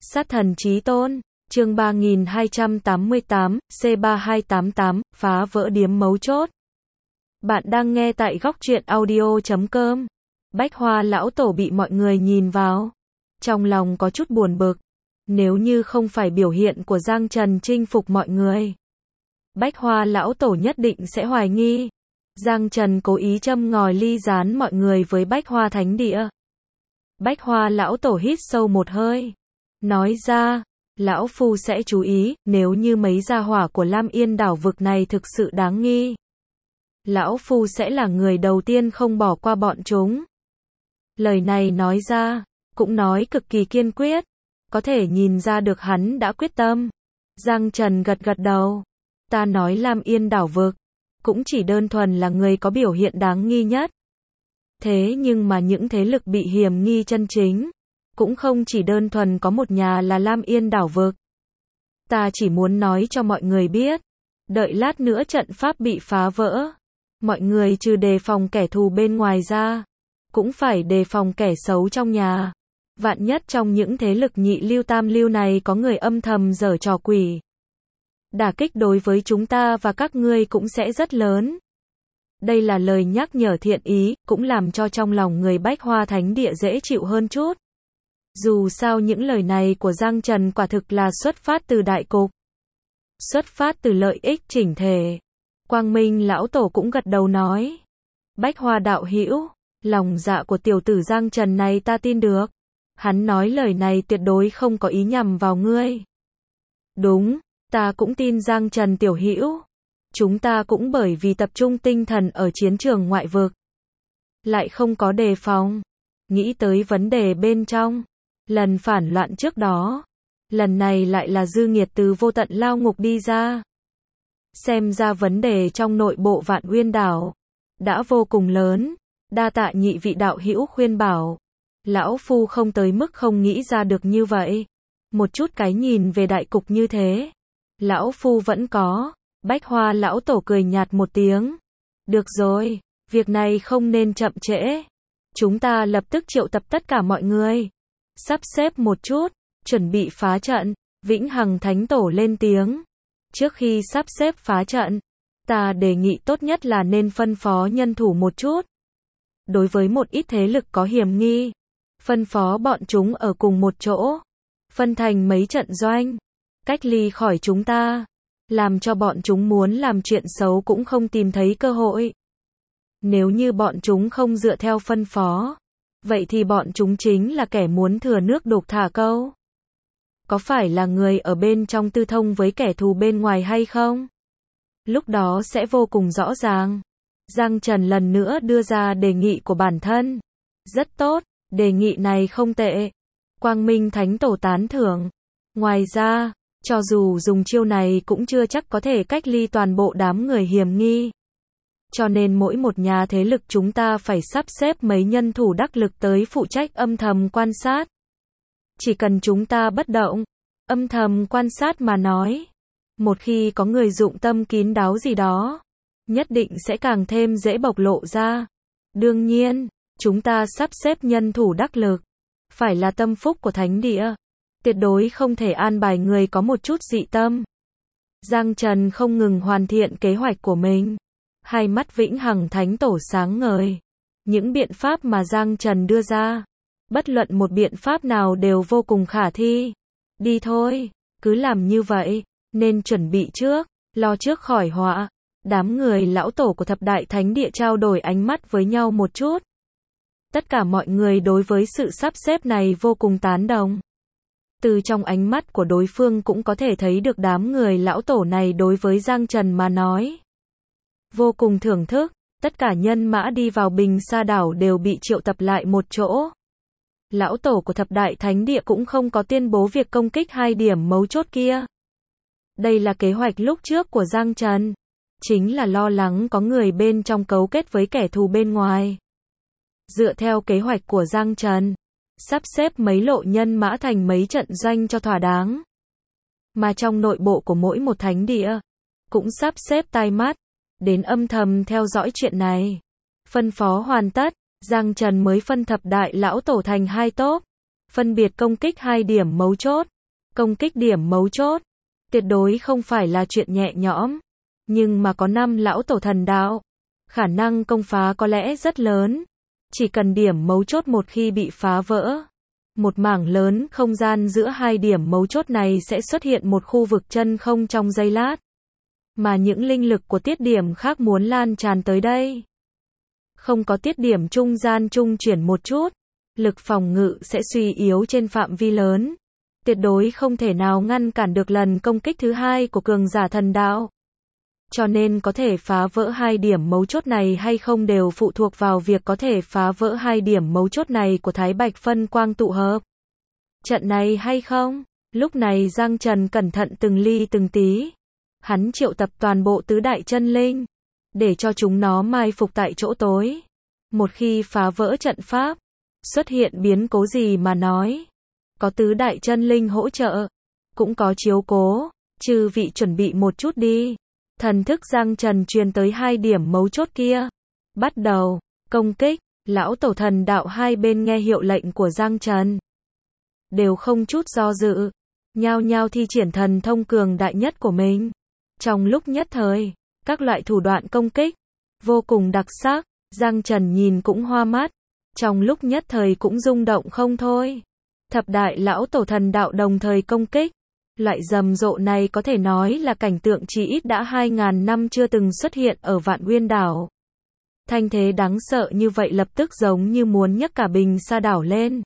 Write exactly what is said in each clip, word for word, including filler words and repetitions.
Sát thần chí tôn, chương ba nghìn hai trăm tám mươi tám, C ba hai tám tám, phá vỡ điếm mấu chốt. Bạn đang nghe tại góc truyện audio chấm com. Bách Hoa lão tổ bị mọi người nhìn vào. Trong lòng có chút buồn bực. Nếu như không phải biểu hiện của Giang Trần chinh phục mọi người, Bách Hoa lão tổ nhất định sẽ hoài nghi. Giang Trần cố ý châm ngòi ly gián mọi người với Bách Hoa Thánh Địa. Bách Hoa lão tổ hít sâu một hơi. Nói ra, lão phu sẽ chú ý, nếu như mấy gia hỏa của Lam Yên đảo vực này thực sự đáng nghi, lão phu sẽ là người đầu tiên không bỏ qua bọn chúng. Lời này nói ra, cũng nói cực kỳ kiên quyết, có thể nhìn ra được hắn đã quyết tâm. Giang Trần gật gật đầu. Ta nói Lam Yên đảo vực, cũng chỉ đơn thuần là người có biểu hiện đáng nghi nhất. Thế nhưng mà những thế lực bị hiểm nghi chân chính, cũng không chỉ đơn thuần có một nhà là Lam Yên đảo vực. Ta chỉ muốn nói cho mọi người biết, đợi lát nữa trận pháp bị phá vỡ, mọi người trừ đề phòng kẻ thù bên ngoài ra, cũng phải đề phòng kẻ xấu trong nhà. Vạn nhất trong những thế lực nhị lưu tam lưu này có người âm thầm giở trò quỷ, đả kích đối với chúng ta và các ngươi cũng sẽ rất lớn. Đây là lời nhắc nhở thiện ý, cũng làm cho trong lòng người Bách Hoa Thánh Địa dễ chịu hơn chút. Dù sao những lời này của Giang Trần quả thực là xuất phát từ đại cục, xuất phát từ lợi ích chỉnh thể. Quang Minh lão tổ cũng gật đầu nói. Bách Hoa đạo hữu, lòng dạ của tiểu tử Giang Trần này ta tin được. Hắn nói lời này tuyệt đối không có ý nhằm vào ngươi. Đúng, ta cũng tin Giang Trần tiểu hữu. Chúng ta cũng bởi vì tập trung tinh thần ở chiến trường ngoại vực, lại không có đề phòng, nghĩ tới vấn đề bên trong. Lần phản loạn trước đó, lần này lại là dư nghiệt từ vô tận lao ngục đi ra. Xem ra vấn đề trong nội bộ Vạn Uyên đảo đã vô cùng lớn. Đa tạ nhị vị đạo hữu khuyên bảo. Lão phu không tới mức không nghĩ ra được như vậy. Một chút cái nhìn về đại cục như thế, lão phu vẫn có. Bách Hoa lão tổ cười nhạt một tiếng. Được rồi, việc này không nên chậm trễ. Chúng ta lập tức triệu tập tất cả mọi người, sắp xếp một chút, chuẩn bị phá trận. Vĩnh Hằng Thánh Tổ lên tiếng. Trước khi sắp xếp phá trận, ta đề nghị tốt nhất là nên phân phó nhân thủ một chút. Đối với một ít thế lực có hiểm nghi, phân phó bọn chúng ở cùng một chỗ, phân thành mấy trận doanh, cách ly khỏi chúng ta, làm cho bọn chúng muốn làm chuyện xấu cũng không tìm thấy cơ hội. Nếu như bọn chúng không dựa theo phân phó, vậy thì bọn chúng chính là kẻ muốn thừa nước đục thả câu. Có phải là người ở bên trong tư thông với kẻ thù bên ngoài hay không? Lúc đó sẽ vô cùng rõ ràng. Giang Trần lần nữa đưa ra đề nghị của bản thân. Rất tốt, đề nghị này không tệ. Quang Minh Thánh Tổ tán thưởng. Ngoài ra, cho dù dùng chiêu này cũng chưa chắc có thể cách ly toàn bộ đám người hiểm nghi. Cho nên mỗi một nhà thế lực chúng ta phải sắp xếp mấy nhân thủ đắc lực tới phụ trách âm thầm quan sát. Chỉ cần chúng ta bất động, âm thầm quan sát mà nói, một khi có người dụng tâm kín đáo gì đó, nhất định sẽ càng thêm dễ bộc lộ ra. Đương nhiên, chúng ta sắp xếp nhân thủ đắc lực, phải là tâm phúc của Thánh Địa. Tuyệt đối không thể an bài người có một chút dị tâm. Giang Trần không ngừng hoàn thiện kế hoạch của mình. Hai mắt Vĩnh Hằng Thánh Tổ sáng ngời. Những biện pháp mà Giang Trần đưa ra, bất luận một biện pháp nào đều vô cùng khả thi. Đi thôi, cứ làm như vậy, nên chuẩn bị trước, lo trước khỏi họa. Đám người lão tổ của Thập Đại Thánh Địa trao đổi ánh mắt với nhau một chút. Tất cả mọi người đối với sự sắp xếp này vô cùng tán đồng. Từ trong ánh mắt của đối phương cũng có thể thấy được đám người lão tổ này đối với Giang Trần mà nói vô cùng thưởng thức. Tất cả nhân mã đi vào Bình Sa đảo đều bị triệu tập lại một chỗ. Lão tổ của Thập Đại Thánh Địa cũng không có tuyên bố việc công kích hai điểm mấu chốt kia. Đây là kế hoạch lúc trước của Giang Trần, chính là lo lắng có người bên trong cấu kết với kẻ thù bên ngoài. Dựa theo kế hoạch của Giang Trần, sắp xếp mấy lộ nhân mã thành mấy trận doanh cho thỏa đáng. Mà trong nội bộ của mỗi một thánh địa, cũng sắp xếp tai mắt, đến âm thầm theo dõi chuyện này. Phân phó hoàn tất, Giang Trần mới phân thập đại lão tổ thành hai tốp, phân biệt công kích hai điểm mấu chốt. Công kích điểm mấu chốt, tuyệt đối không phải là chuyện nhẹ nhõm, nhưng mà có năm lão tổ thần đạo, khả năng công phá có lẽ rất lớn. Chỉ cần điểm mấu chốt một khi bị phá vỡ, một mảng lớn không gian giữa hai điểm mấu chốt này sẽ xuất hiện một khu vực chân không trong giây lát. Mà những linh lực của tiết điểm khác muốn lan tràn tới đây, không có tiết điểm trung gian trung chuyển một chút, lực phòng ngự sẽ suy yếu trên phạm vi lớn, tuyệt đối không thể nào ngăn cản được lần công kích thứ hai của cường giả thần đạo. Cho nên có thể phá vỡ hai điểm mấu chốt này hay không đều phụ thuộc vào việc có thể phá vỡ hai điểm mấu chốt này của Thái Bạch phân quang tụ hợp trận này hay không. Lúc này Giang Trần cẩn thận từng ly từng tí. Hắn triệu tập toàn bộ tứ đại chân linh, để cho chúng nó mai phục tại chỗ tối. Một khi phá vỡ trận pháp, xuất hiện biến cố gì mà nói, có tứ đại chân linh hỗ trợ, cũng có chiếu cố, chư vị chuẩn bị một chút đi. Thần thức Giang Trần truyền tới hai điểm mấu chốt kia. Bắt đầu, công kích, lão tổ thần đạo hai bên nghe hiệu lệnh của Giang Trần. Đều không chút do dự, nhao nhao thi triển thần thông cường đại nhất của mình. Trong lúc nhất thời, các loại thủ đoạn công kích, vô cùng đặc sắc, Giang Trần nhìn cũng hoa mắt. Trong lúc nhất thời cũng rung động không thôi. Thập đại lão tổ thần đạo đồng thời công kích. Loại rầm rộ này có thể nói là cảnh tượng chỉ ít đã hai ngàn năm chưa từng xuất hiện ở Vạn Nguyên đảo. Thanh thế đáng sợ như vậy lập tức giống như muốn nhấc cả bình sa đảo lên.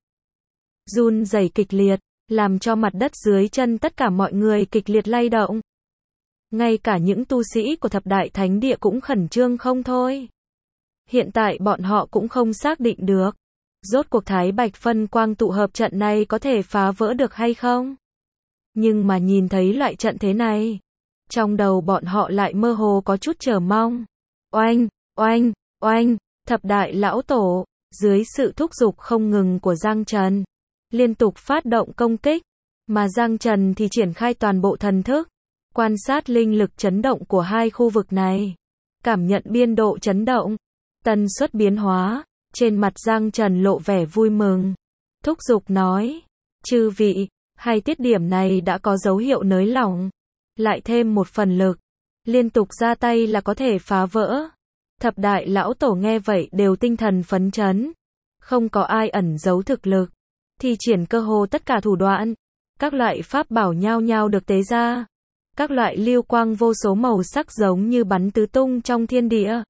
Run rẩy kịch liệt, làm cho mặt đất dưới chân tất cả mọi người kịch liệt lay động. Ngay cả những tu sĩ của thập đại thánh địa cũng khẩn trương không thôi. Hiện tại bọn họ cũng không xác định được, rốt cuộc Thái Bạch phân quang tụ hợp trận này có thể phá vỡ được hay không. Nhưng mà nhìn thấy loại trận thế này, trong đầu bọn họ lại mơ hồ có chút chờ mong. Oanh, oanh, oanh, thập đại lão tổ, dưới sự thúc giục không ngừng của Giang Trần, liên tục phát động công kích, mà Giang Trần thì triển khai toàn bộ thần thức, quan sát linh lực chấn động của hai khu vực này, cảm nhận biên độ chấn động, tần suất biến hóa, trên mặt Giang Trần lộ vẻ vui mừng, thúc giục nói, chư vị, hai tiết điểm này đã có dấu hiệu nới lỏng, lại thêm một phần lực, liên tục ra tay là có thể phá vỡ. Thập đại lão tổ nghe vậy đều tinh thần phấn chấn, không có ai ẩn giấu thực lực, thi triển cơ hồ tất cả thủ đoạn, các loại pháp bảo nhao nhao được tế ra, các loại lưu quang vô số màu sắc giống như bắn tứ tung trong thiên địa,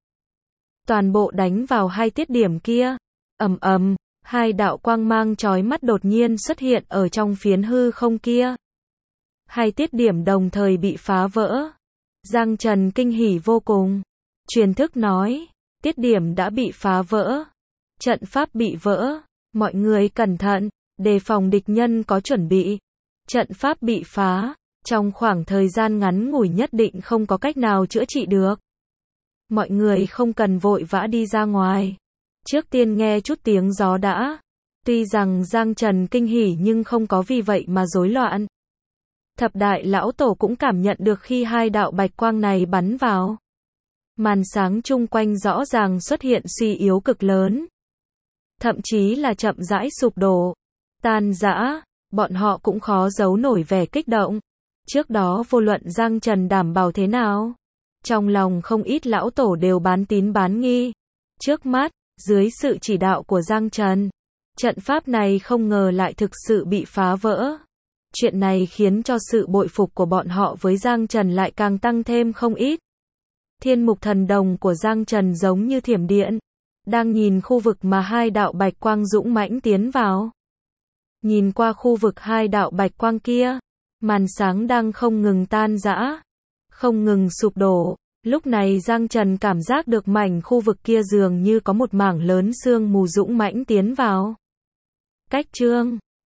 toàn bộ đánh vào hai tiết điểm kia. Ầm ầm, hai đạo quang mang chói mắt đột nhiên xuất hiện ở trong phiến hư không kia. Hai tiết điểm đồng thời bị phá vỡ. Giang Trần kinh hỉ vô cùng, truyền thức nói, tiết điểm đã bị phá vỡ, trận pháp bị vỡ, mọi người cẩn thận, đề phòng địch nhân có chuẩn bị. Trận pháp bị phá, trong khoảng thời gian ngắn ngủi nhất định không có cách nào chữa trị được. Mọi người không cần vội vã đi ra ngoài, trước tiên nghe chút tiếng gió đã. Tuy rằng Giang Trần kinh hỉ nhưng không có vì vậy mà rối loạn. Thập đại lão tổ cũng cảm nhận được khi hai đạo bạch quang này bắn vào, màn sáng chung quanh rõ ràng xuất hiện suy yếu cực lớn, thậm chí là chậm rãi sụp đổ, tan rã. Bọn họ cũng khó giấu nổi vẻ kích động. Trước đó vô luận Giang Trần đảm bảo thế nào, trong lòng không ít lão tổ đều bán tín bán nghi. Trước mắt, dưới sự chỉ đạo của Giang Trần, trận pháp này không ngờ lại thực sự bị phá vỡ. Chuyện này khiến cho sự bội phục của bọn họ với Giang Trần lại càng tăng thêm không ít. Thiên mục thần đồng của Giang Trần giống như thiểm điện, đang nhìn khu vực mà hai đạo bạch quang dũng mãnh tiến vào. Nhìn qua khu vực hai đạo bạch quang kia, màn sáng đang không ngừng tan rã, không ngừng sụp đổ. Lúc này Giang Trần cảm giác được mảnh khu vực kia dường như có một mảng lớn sương mù dũng mãnh tiến vào. Cách chương